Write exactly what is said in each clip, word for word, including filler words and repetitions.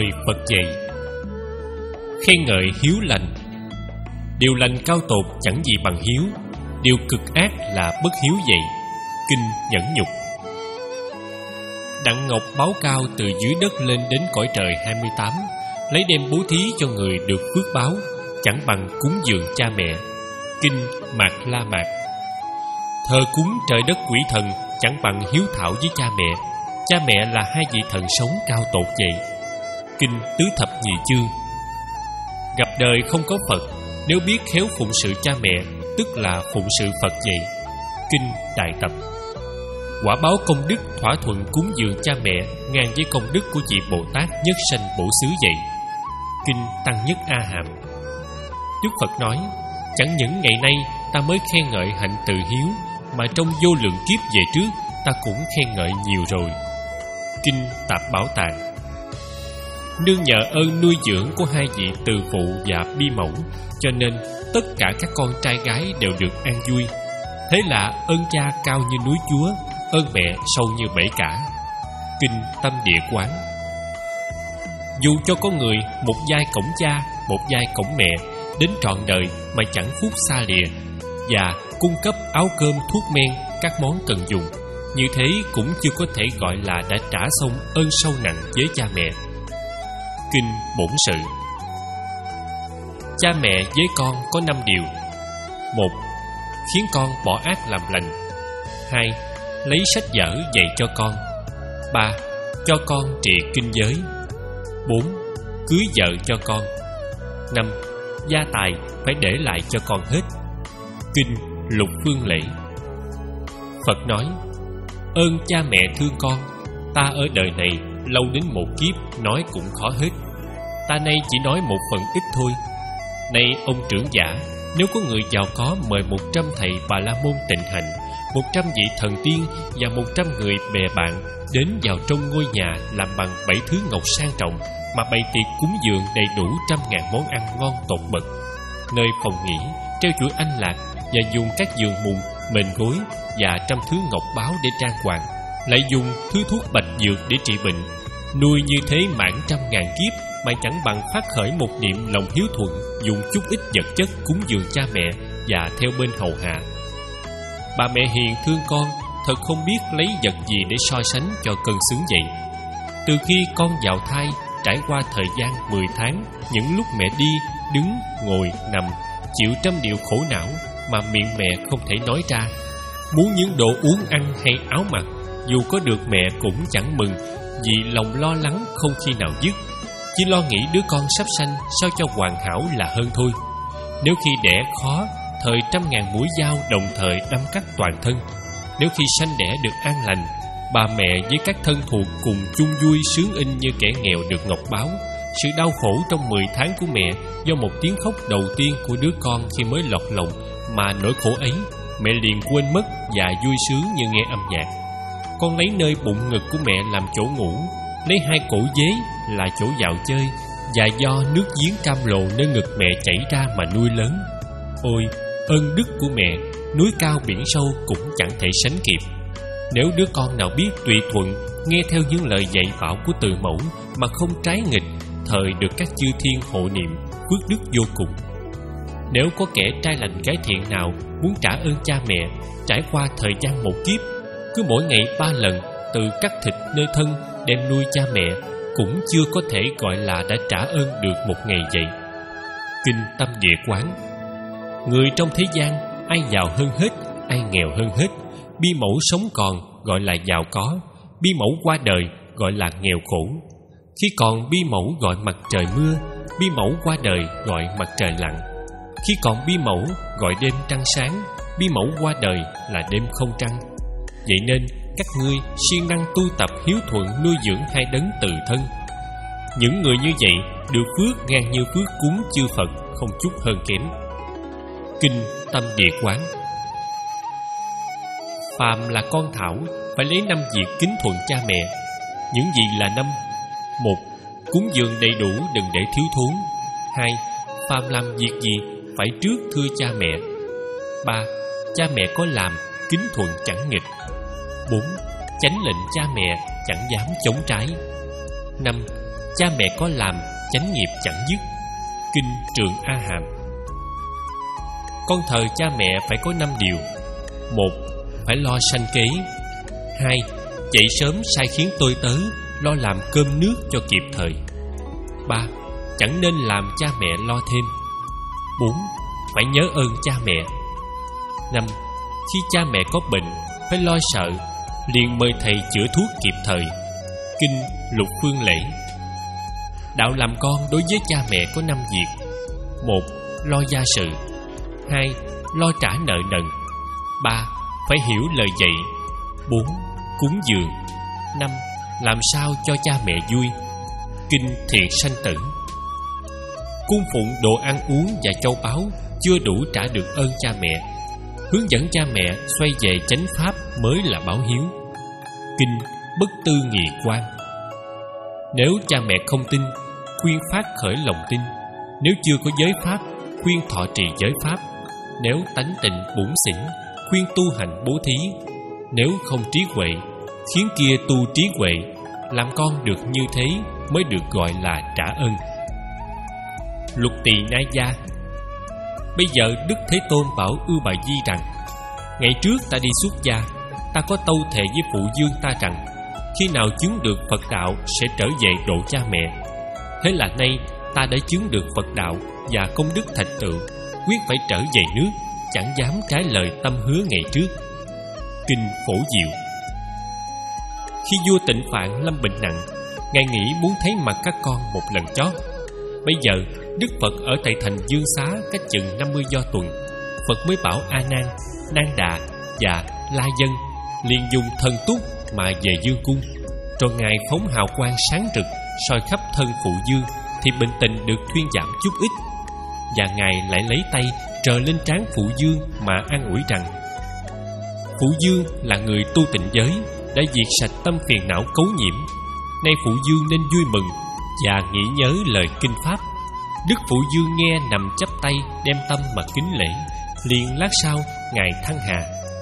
lời Phật dạy. Khen ngợi hiếu lành. Điều lành cao tột chẳng gì bằng hiếu, điều cực ác là bất hiếu vậy. Kinh Nhẫn Nhục. Đặng Ngọc báo cao từ dưới đất lên đến cõi trời hai mươi tám, lấy đem bố thí cho người được phước báo, chẳng bằng cúng dường cha mẹ. Kinh Mạt La Mạt. Thờ cúng trời đất quỷ thần chẳng bằng hiếu thảo với cha mẹ. Cha mẹ là hai vị thần sống cao tột vậy. Kinh Tứ Thập Nhị Chương. Gặp đời không có Phật, nếu biết khéo phụng sự cha mẹ, tức là phụng sự Phật vậy. Kinh Đại Tập. Quả báo công đức thỏa thuận cúng dường cha mẹ ngang với công đức của vị Bồ Tát nhất sanh bổ xứ vậy. Kinh Tăng Nhất A Hàm. Đức Phật nói, chẳng những ngày nay ta mới khen ngợi hạnh từ hiếu, mà trong vô lượng kiếp về trước ta cũng khen ngợi nhiều rồi. Kinh Tạp Bảo Tạng. Nương nhờ ơn nuôi dưỡng của hai vị từ phụ và bi mẫu, cho nên tất cả các con trai gái đều được an vui. Thế là ơn cha cao như núi Chúa, ơn mẹ sâu như bể cả. Kinh Tâm Địa Quán. Dù cho có người một vai cổng cha, một vai cổng mẹ, đến trọn đời mà chẳng phút xa lìa, và cung cấp áo cơm, thuốc men, các món cần dùng, như thế cũng chưa có thể gọi là đã trả xong ơn sâu nặng với cha mẹ. Kinh Bổn Sự. Cha mẹ với con có năm điều. Một, khiến con bỏ ác làm lành. Hai, lấy sách vở dạy cho con. Ba, cho con trị kinh giới. Bốn, cưới vợ cho con. Năm, gia tài phải để lại cho con hết. Kinh Lục Phương Lễ. Phật nói, ơn cha mẹ thương con, ta ở đời này lâu đến một kiếp nói cũng khó hết. Ta nay chỉ nói một phần ít thôi. Này ông trưởng giả, nếu có người giàu có mời một trăm thầy Bà La Môn tịnh hành, một trăm vị thần tiên và một trăm người bè bạn đến vào trong ngôi nhà làm bằng bảy thứ ngọc sang trọng, mà bày tiệc cúng dường đầy đủ trăm ngàn món ăn ngon tột bậc, nơi phòng nghỉ treo chuỗi anh lạc và dùng các giường mùng, mền gối và trăm thứ ngọc báo để trang hoàng, lại dùng thứ thuốc bạch dược để trị bệnh, nuôi như thế mãn trăm ngàn kiếp mà chẳng bằng phát khởi một niệm lòng hiếu thuận, dùng chút ít vật chất cúng dường cha mẹ và theo bên hầu hạ. Bà mẹ hiền thương con, thật không biết lấy vật gì để so sánh cho cân xứng vậy. Từ khi con vào thai, trải qua thời gian mười tháng, những lúc mẹ đi, đứng, ngồi, nằm, chịu trăm điều khổ não mà miệng mẹ không thể nói ra. Muốn những đồ uống ăn hay áo mặc, dù có được mẹ cũng chẳng mừng, vì lòng lo lắng không khi nào dứt. Chỉ lo nghĩ đứa con sắp sanh sao cho hoàn hảo là hơn thôi. Nếu khi đẻ khó, thời trăm ngàn mũi dao đồng thời đâm cắt toàn thân. Nếu khi sanh đẻ được an lành, bà mẹ với các thân thuộc cùng chung vui sướng in như kẻ nghèo được ngọc báo. Sự đau khổ trong mười tháng của mẹ do một tiếng khóc đầu tiên của đứa con khi mới lọt lòng, mà nỗi khổ ấy mẹ liền quên mất và vui sướng như nghe âm nhạc. Con lấy nơi bụng ngực của mẹ làm chỗ ngủ, lấy hai cổ dế là chỗ dạo chơi, và do nước giếng cam lồ nơi ngực mẹ chảy ra mà nuôi lớn. Ôi, ơn đức của mẹ, núi cao biển sâu cũng chẳng thể sánh kịp. Nếu đứa con nào biết tùy thuận, nghe theo những lời dạy bảo của từ mẫu mà không trái nghịch, thời được các chư thiên hộ niệm, phước đức vô cùng. Nếu có kẻ trai lành gái thiện nào muốn trả ơn cha mẹ, trải qua thời gian một kiếp, cứ mỗi ngày ba lần từ cắt thịt nơi thân đem nuôi cha mẹ, cũng chưa có thể gọi là đã trả ơn được một ngày vậy. Kinh Tâm Địa Quán. Người trong thế gian, ai giàu hơn hết, ai nghèo hơn hết. Bi mẫu sống còn gọi là giàu có, bi mẫu qua đời gọi là nghèo khổ. Khi còn bi mẫu gọi mặt trời mưa, bi mẫu qua đời gọi mặt trời lặn. Khi còn bi mẫu gọi đêm trăng sáng, bi mẫu qua đời là đêm không trăng. Vậy nên các ngươi siêng năng tu tập hiếu thuận nuôi dưỡng hai đấng từ thân. Những người như vậy được phước ngang như phước cúng chư Phật, không chút hơn kém. Kinh Tâm Địa Quán. Phàm là con thảo phải lấy năm việc kính thuận cha mẹ. Những gì là năm? Một, cúng dường đầy đủ đừng để thiếu thốn. Hai, phàm làm việc gì phải trước thưa cha mẹ. Ba, cha mẹ có làm kính thuận chẳng nghịch. Bốn, chánh lệnh cha mẹ chẳng dám chống trái. Năm, cha mẹ có làm, chánh nghiệp chẳng dứt. Kinh Trường A Hàm. Con thờ cha mẹ phải có năm điều. Một, phải lo sanh kế. Hai, dậy sớm sai khiến tôi tớ lo làm cơm nước cho kịp thời. Ba, chẳng nên làm cha mẹ lo thêm. Bốn, phải nhớ ơn cha mẹ. Năm, khi cha mẹ có bệnh phải lo sợ, liền mời thầy chữa thuốc kịp thời. Kinh Lục Phương Lễ. Đạo làm con đối với cha mẹ có năm việc. Một, lo gia sự. Hai, lo trả nợ nần. Ba, phải hiểu lời dạy. Bốn, cúng dường. Năm, làm sao cho cha mẹ vui. Kinh Thiện Sanh Tử. Cung phụng đồ ăn uống và châu báu chưa đủ trả được ơn cha mẹ. Hướng dẫn cha mẹ xoay về chánh pháp mới là báo hiếu. Kinh Bất Tư Nghị Quan. Nếu cha mẹ không tin, khuyên phát khởi lòng tin. Nếu chưa có giới pháp, khuyên thọ trì giới pháp. Nếu tánh tình bủn xỉn, khuyên tu hành bố thí. Nếu không trí huệ, khiến kia tu trí huệ. Làm con được như thế mới được gọi là trả ơn. Lục Tỳ Na Gia. Bây giờ Đức Thế Tôn bảo Ưu Bà Di rằng: ngày trước ta đi xuất gia, ta có tâu thệ với phụ dương ta rằng khi nào chứng được Phật đạo sẽ trở về độ cha mẹ. Thế là nay ta đã chứng được Phật đạo và công đức thành tựu, quyết phải trở về nước, chẳng dám trái lời tâm hứa ngày trước. Kinh Phổ Diệu. Khi vua Tịnh Phạn lâm bệnh nặng, ngài nghĩ muốn thấy mặt các con một lần chót. Bây giờ Đức Phật ở tại thành Dương Xá cách chừng năm mươi do tuần. Phật mới bảo A Nan, Nan Đà và La Dân liền dùng thần túc mà về dương cung. Rồi ngài phóng hào quang sáng rực soi khắp thân phụ dương, thì bệnh tình được thuyên giảm chút ít. Và ngài lại lấy tay trờ lên trán phụ dương mà an ủi rằng: phụ dương là người tu tịnh giới, đã diệt sạch tâm phiền não cấu nhiễm. Nay phụ dương nên vui mừng và nghĩ nhớ lời kinh pháp. Đức Phụ Dương nghe nằm chắp tay đem tâm mà kính lễ. Liền lát sau ngài thăng hà.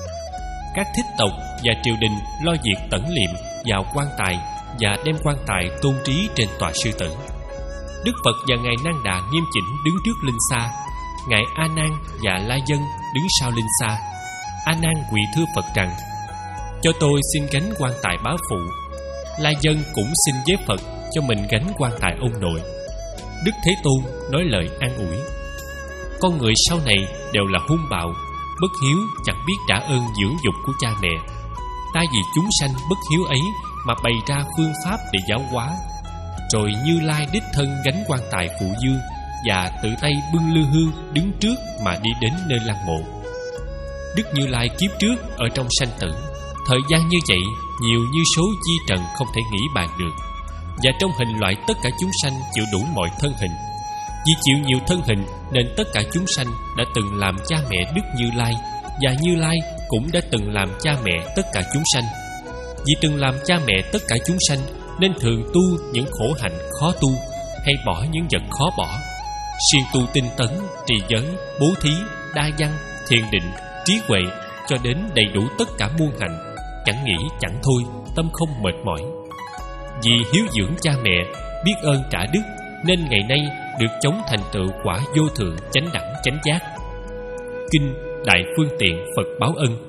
Các thích tộc và triều đình lo việc tẩn liệm vào quan tài và đem quan tài tôn trí trên tòa sư tử. Đức Phật và ngài Nan Đà nghiêm chỉnh đứng trước linh xa. Ngài A Nan và La Dân đứng sau linh xa. A Nan quỳ thưa Phật rằng: cho tôi xin gánh quan tài bá phụ. La Dân cũng xin với Phật cho mình gánh quan tài ông nội. Đức Thế Tôn nói lời an ủi: con người sau này đều là hung bạo, bất hiếu, chẳng biết trả ơn dưỡng dục của cha mẹ. Ta vì chúng sanh bất hiếu ấy mà bày ra phương pháp để giáo hóa. Rồi Như Lai đích thân gánh quan tài phụ dương và tự tay bưng lư hương đứng trước mà đi đến nơi lăng mộ. Đức Như Lai kiếp trước ở trong sanh tử, thời gian như vậy nhiều như số di trần không thể nghĩ bàn được. Và trong hình loại tất cả chúng sanh chịu đủ mọi thân hình. Vì chịu nhiều thân hình nên tất cả chúng sanh đã từng làm cha mẹ Đức Như Lai, và Như Lai cũng đã từng làm cha mẹ tất cả chúng sanh. Vì từng làm cha mẹ tất cả chúng sanh nên thường tu những khổ hạnh khó tu, hay bỏ những vật khó bỏ. Siêng tu tinh tấn, trì giới, bố thí, đa văn, thiền định, trí huệ, cho đến đầy đủ tất cả muôn hạnh, chẳng nghĩ chẳng thôi, tâm không mệt mỏi. Vì hiếu dưỡng cha mẹ, biết ơn trả đức, nên ngày nay được chống thành tựu quả vô thượng chánh đẳng chánh giác. Kinh Đại Phương Tiện Phật Báo Ân.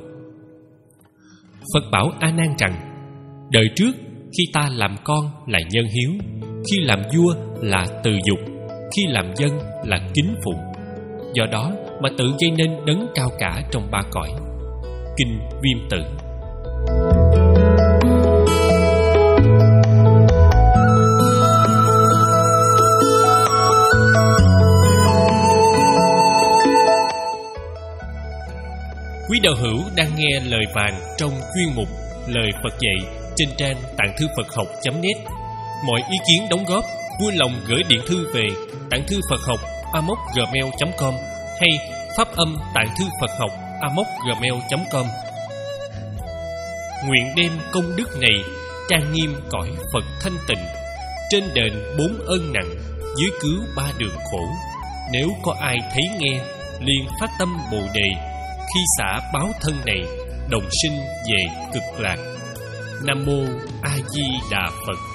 Phật bảo A Nan rằng: đời trước khi ta làm con là nhân hiếu, khi làm vua là từ dục, khi làm dân là kính phụng. Do đó mà tự gây nên đấng cao cả trong ba cõi. Kinh Viêm Tử. Quý đạo hữu đang nghe lời vàng trong chuyên mục Lời Phật dạy trên trang tạng thư Phật học chấm net. Mọi ý kiến đóng góp vui lòng gửi điện thư về tạng thư Phật học a m o c gmail chấm com hay pháp âm tạng thư Phật học a m o c gmail chấm com. Nguyện đem công đức này trang nghiêm cõi Phật thanh tịnh, trên đền bốn ơn nặng, dưới cứu ba đường khổ. Nếu có ai thấy nghe, liền phát tâm Bồ đề, khi xả báo thân này, đồng sinh về cực lạc. Nam mô A Di Đà Phật.